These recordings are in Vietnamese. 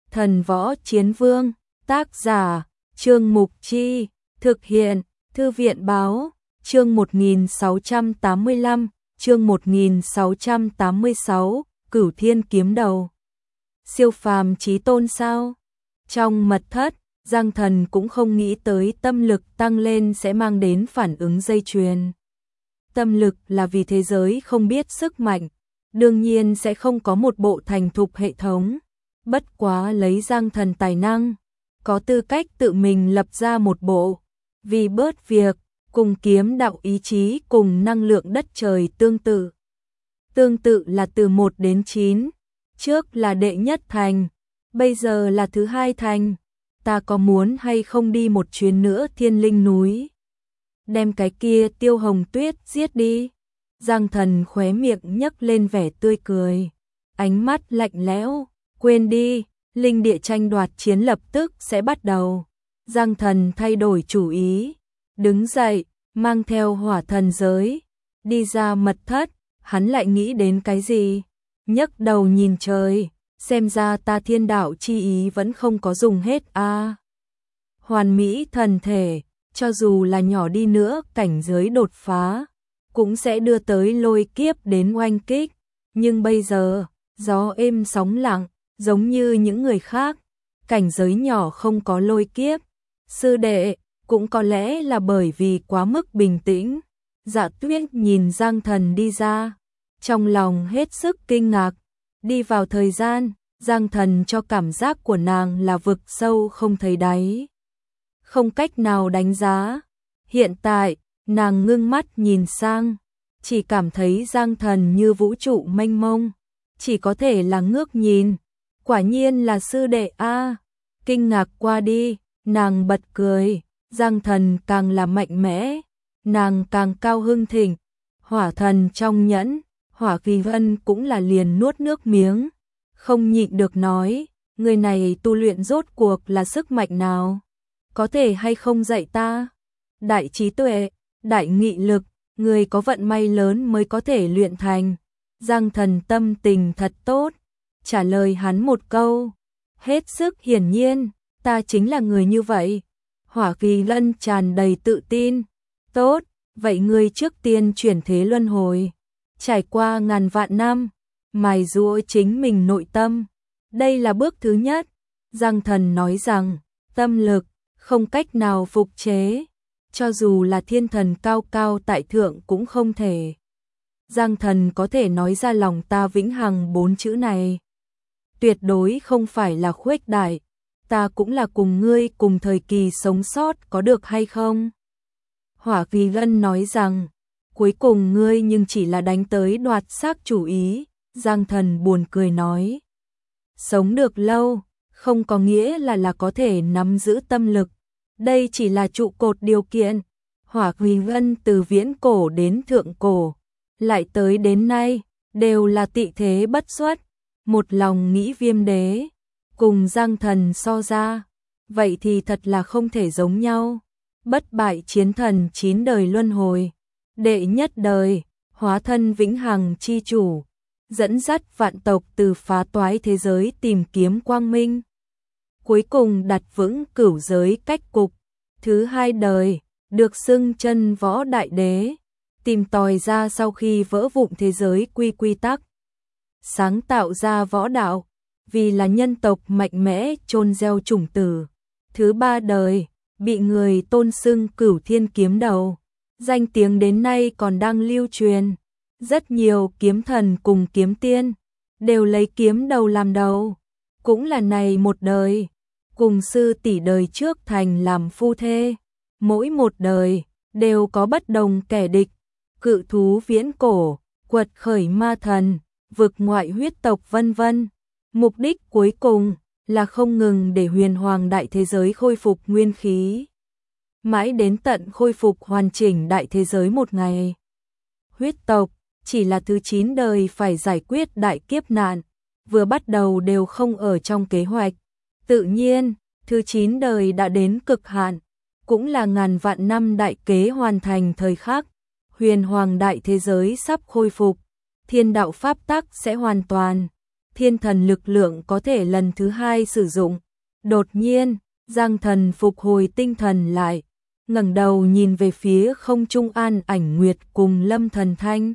Thần Võ Chiến Vương, tác giả, Trương Mục Chi, thực hiện, Thư viện Báo, chương 1685, chương 1686, Cửu Thiên Kiếm Đầu. Siêu phàm chí tôn sao? Trong mật thất, Giang Thần cũng không nghĩ tới tâm lực tăng lên sẽ mang đến phản ứng dây chuyền. Tâm lực là vì thế giới không biết sức mạnh, đương nhiên sẽ không có một bộ thành thục hệ thống. Bất quá lấy Giang Thần tài năng, có tư cách tự mình lập ra một bộ, vì bớt việc, cùng kiếm đạo ý chí cùng năng lượng đất trời tương tự. Tương tự là từ 1 đến 9, trước là đệ nhất thành, bây giờ là thứ hai thành. Ta có muốn hay không đi một chuyến nữa Thiên Linh núi? Đem cái kia Tiêu Hồng Tuyết giết đi. Giang Thần khóe miệng nhấc lên vẻ tươi cười, ánh mắt lạnh lẽo, quên đi, linh địa tranh đoạt chiến lập tức sẽ bắt đầu. Giang Thần thay đổi chủ ý, đứng dậy, mang theo hỏa thần giới, đi ra mật thất, hắn lại nghĩ đến cái gì? Nhấc đầu nhìn trời, xem ra ta thiên đạo chi ý vẫn không có dùng hết a. Hoàn mỹ thần thể, cho dù là nhỏ đi nữa cảnh giới đột phá, cũng sẽ đưa tới lôi kiếp đến oanh kích. Nhưng bây giờ, gió êm sóng lặng, giống như những người khác, cảnh giới nhỏ không có lôi kiếp. Sư đệ, cũng có lẽ là bởi vì quá mức bình tĩnh. Dạ Tuyết nhìn Giang Thần đi ra, trong lòng hết sức kinh ngạc. Đi vào thời gian, Giang Thần cho cảm giác của nàng là vực sâu không thấy đáy, không cách nào đánh giá. Hiện tại, nàng ngưng mắt nhìn sang, chỉ cảm thấy Giang Thần như vũ trụ mênh mông, chỉ có thể là ngước nhìn. Quả nhiên là sư đệ a. Kinh ngạc qua đi, nàng bật cười. Giang Thần càng là mạnh mẽ, nàng càng cao hưng thịnh. Hỏa thần trong nhẫn, Hỏa Kỳ Vân cũng là liền nuốt nước miếng, không nhịn được nói, người này tu luyện rốt cuộc là sức mạnh nào? Có thể hay không dạy ta? Đại trí tuệ, đại nghị lực, người có vận may lớn mới có thể luyện thành. Giang Thần tâm tình thật tốt, trả lời hắn một câu, hết sức hiển nhiên, ta chính là người như vậy. Hỏa Kỳ Lân tràn đầy tự tin, tốt, vậy ngươi trước tiên chuyển thế luân hồi, trải qua ngàn vạn năm, mài giũa chính mình nội tâm. Đây là bước thứ nhất. Giang Thần nói rằng, tâm lực không cách nào phục chế, cho dù là thiên thần cao cao tại thượng cũng không thể. Giang Thần có thể nói ra lòng ta vĩnh hằng 4 chữ này, tuyệt đối không phải là khuếch đại. Ta cũng là cùng ngươi cùng thời kỳ sống sót, có được hay không? Hỏa Kỳ Lân nói rằng, cuối cùng ngươi nhưng chỉ là đánh tới đoạt xác chủ ý. Giang Thần buồn cười nói, sống được lâu, không có nghĩa là có thể nắm giữ tâm lực. Đây chỉ là trụ cột điều kiện. Hỏa Kỳ Lân từ viễn cổ đến thượng cổ, lại tới đến nay, đều là tị thế bất xuất, một lòng nghĩ Viêm Đế. Cùng Giang Thần so ra, vậy thì thật là không thể giống nhau. Bất bại chiến thần 9 đời luân hồi, đệ nhất đời, hóa thân vĩnh hằng chi chủ, dẫn dắt vạn tộc từ phá toái thế giới tìm kiếm quang minh, cuối cùng đặt vững cửu giới cách cục. Thứ hai đời, được xưng chân võ đại đế, tìm tòi ra sau khi vỡ vụn thế giới quy tắc, sáng tạo ra võ đạo, vì là nhân tộc mạnh mẽ chôn gieo chủng tử. Thứ ba đời, bị người tôn xưng Cửu Thiên Kiếm Đầu, danh tiếng đến nay còn đang lưu truyền. Rất nhiều kiếm thần cùng kiếm tiên đều lấy kiếm đầu làm đầu, cũng là này một đời, cùng sư tỷ đời trước thành làm phu thê. Mỗi một đời đều có bất đồng kẻ địch, cự thú viễn cổ, quật khởi ma thần, vực ngoại huyết tộc vân vân. Mục đích cuối cùng là không ngừng để huyền hoàng đại thế giới khôi phục nguyên khí, mãi đến tận khôi phục hoàn chỉnh đại thế giới một ngày. Huyết tộc chỉ là thứ 9 đời phải giải quyết đại kiếp nạn, vừa bắt đầu đều không ở trong kế hoạch. Tự nhiên, thứ 9 đời đã đến cực hạn, cũng là ngàn vạn năm đại kế hoàn thành thời khắc. Huyền hoàng đại thế giới sắp khôi phục, thiên đạo pháp tắc sẽ hoàn toàn thiên thần lực lượng có thể lần thứ hai sử dụng. Đột nhiên, Giang Thần phục hồi tinh thần lại, ngẩng đầu nhìn về phía không trung An Ảnh Nguyệt cùng Lâm Thần Thanh.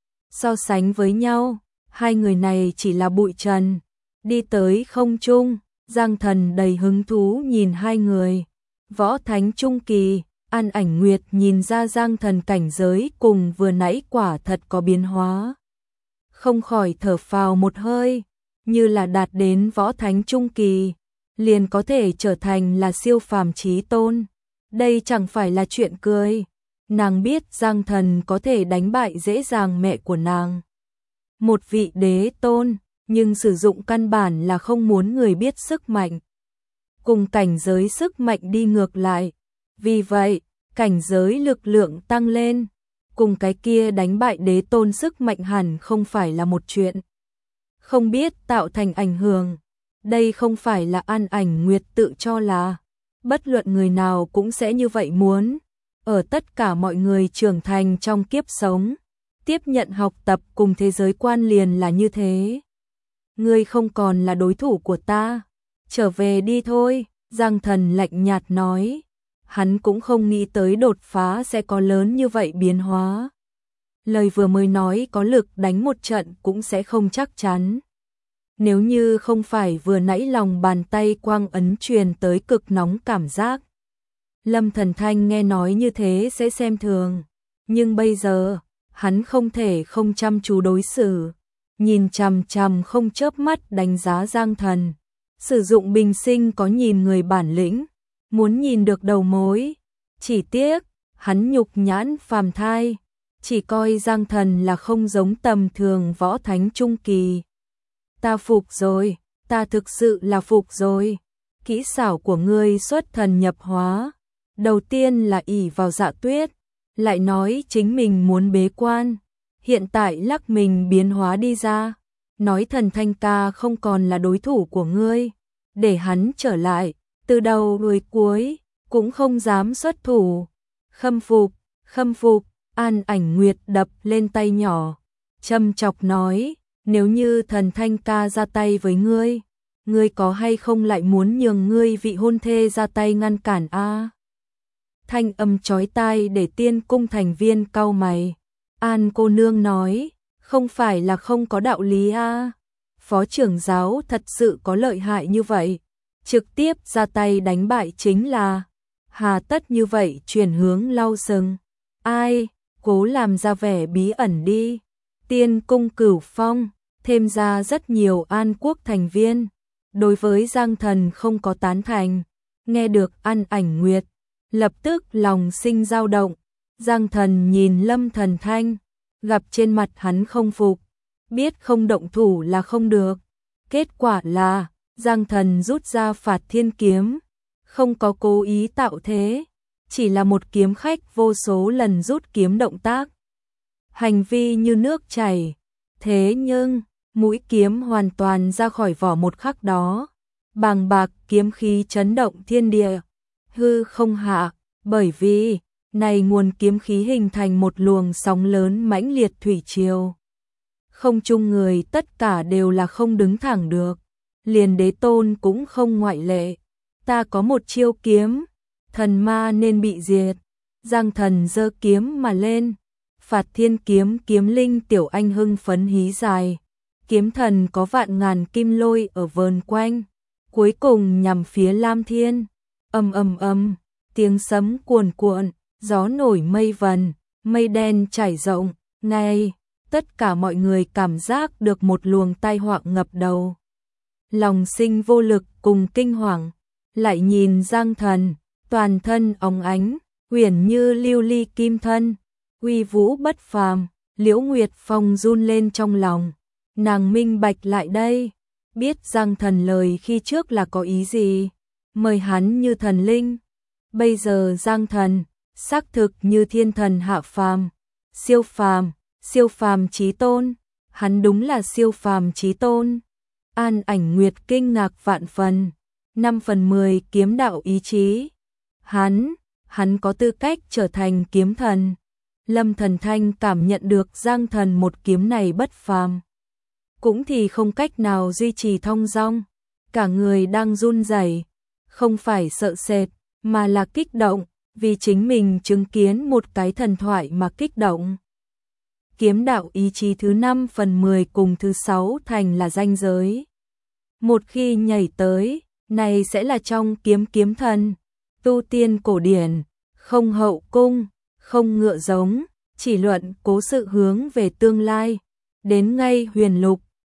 So sánh với nhau, hai người này chỉ là bụi trần. Đi tới không trung, Giang Thần đầy hứng thú nhìn hai người. Võ Thánh Trung Kỳ, An Ảnh Nguyệt nhìn ra Giang Thần cảnh giới cùng vừa nãy quả thật có biến hóa. Không khỏi thở phào một hơi, như là đạt đến Võ Thánh Trung Kỳ, liền có thể trở thành là siêu phàm chí tôn. Đây chẳng phải là chuyện cười. Nàng biết Giang Thần có thể đánh bại dễ dàng mẹ của nàng, một vị đế tôn, nhưng sử dụng căn bản là không muốn người biết sức mạnh. Cùng cảnh giới sức mạnh đi ngược lại. Vì vậy, cảnh giới lực lượng tăng lên, cùng cái kia đánh bại đế tôn sức mạnh hẳn không phải là một chuyện. Không biết tạo thành ảnh hưởng. Đây không phải là An Ảnh Nguyệt tự cho là bất luận người nào cũng sẽ như vậy muốn. Ở tất cả mọi người trưởng thành trong kiếp sống, tiếp nhận học tập cùng thế giới quan liền là như thế. Ngươi không còn là đối thủ của ta, trở về đi thôi, Giang Thần lạnh nhạt nói. Hắn cũng không nghĩ tới đột phá sẽ có lớn như vậy biến hóa. Lời vừa mới nói có lực đánh một trận cũng sẽ không chắc chắn. Nếu như không phải vừa nãy lòng bàn tay quang ấn truyền tới cực nóng cảm giác, Lâm Thần Thanh nghe nói như thế sẽ xem thường. Nhưng bây giờ, hắn không thể không chăm chú đối xử, nhìn chằm chằm không chớp mắt đánh giá Giang Thần. Sử dụng bình sinh có nhìn người bản lĩnh, muốn nhìn được đầu mối. Chỉ tiếc, hắn nhục nhãn phàm thai, chỉ coi Giang Thần là không giống tầm thường Võ Thánh Trung Kỳ. Ta phục rồi, ta thực sự là phục rồi. Kỹ xảo của ngươi xuất thần nhập hóa. Đầu tiên là ỷ vào Dạ Tuyết, lại nói chính mình muốn bế quan. Hiện tại lắc mình biến hóa đi ra, nói Thần Thanh ca không còn là đối thủ của ngươi. Để hắn trở lại, từ đầu đuôi cuối, cũng không dám xuất thủ. Khâm phục, An Ảnh Nguyệt đập lên tay nhỏ. Châm chọc nói, nếu như Thần Thanh ca ra tay với ngươi, ngươi có hay không lại muốn nhường ngươi vị hôn thê ra tay ngăn cản a? Thanh âm chói tai để Tiên Cung thành viên cau mày. An cô nương nói, không phải là không có đạo lý a. Phó trưởng giáo thật sự có lợi hại như vậy, trực tiếp ra tay đánh bại chính là, hà tất như vậy chuyển hướng lau sừng. Ai, cố làm ra vẻ bí ẩn đi. Tiên Cung Cửu Phong thêm ra rất nhiều An Quốc thành viên, đối với Giang Thần không có tán thành. Nghe được An Ảnh Nguyệt, lập tức lòng sinh dao động. Giang Thần nhìn Lâm Thần Thanh, gặp trên mặt hắn không phục, biết không động thủ là không được. Kết quả là, Giang Thần rút ra Phạt Thiên Kiếm, không có cố ý tạo thế, chỉ là một kiếm khách vô số lần rút kiếm động tác. Hành vi như nước chảy, thế nhưng, mũi kiếm hoàn toàn ra khỏi vỏ một khắc đó. Bàng bạc kiếm khí chấn động thiên địa, hư không hạ, bởi vì này nguồn kiếm khí hình thành một luồng sóng lớn mãnh liệt thủy triều. Không chung người tất cả đều là không đứng thẳng được, liền đế tôn cũng không ngoại lệ. Ta có một chiêu kiếm, thần ma nên bị diệt. Giang Thần giơ kiếm mà lên, Phạt Thiên Kiếm kiếm linh tiểu anh hưng phấn hí dài. Kiếm thần có vạn ngàn kim lôi ở vờn quanh, cuối cùng nhằm phía Lam Thiên. Ầm, tiếng sấm cuồn cuộn, gió nổi mây vần, mây đen trải rộng. Ngay, tất cả mọi người cảm giác được một luồng tai họa ngập đầu. Lòng sinh vô lực cùng kinh hoàng, lại nhìn Giang Thần, toàn thân óng ánh, huyền như lưu ly kim thân, uy vũ bất phàm. Liễu Nguyệt Phong run lên trong lòng, nàng minh bạch lại đây, biết Giang Thần lời khi trước là có ý gì, mời hắn như thần linh. Bây giờ Giang Thần, xác thực như thiên thần hạ phàm, siêu phàm chí tôn, hắn đúng là siêu phàm chí tôn. An Ảnh Nguyệt kinh ngạc vạn phần, 5/10 kiếm đạo ý chí. Hắn có tư cách trở thành kiếm thần. Lâm Thần Thanh cảm nhận được Giang Thần một kiếm này bất phàm. cũng thì không cách nào duy trì thong dong, cả người đang run rẩy, không phải sợ sệt, mà là kích động, vì chính mình chứng kiến một cái thần thoại mà kích động. Kiếm đạo ý chí thứ 5/10 cùng thứ 6 thành là ranh giới. Một khi nhảy tới, này sẽ là trong kiếm thần, tu tiên cổ điển, không hậu cung, không ngựa giống, chỉ luận cố sự hướng về tương lai, đến ngay huyền lục,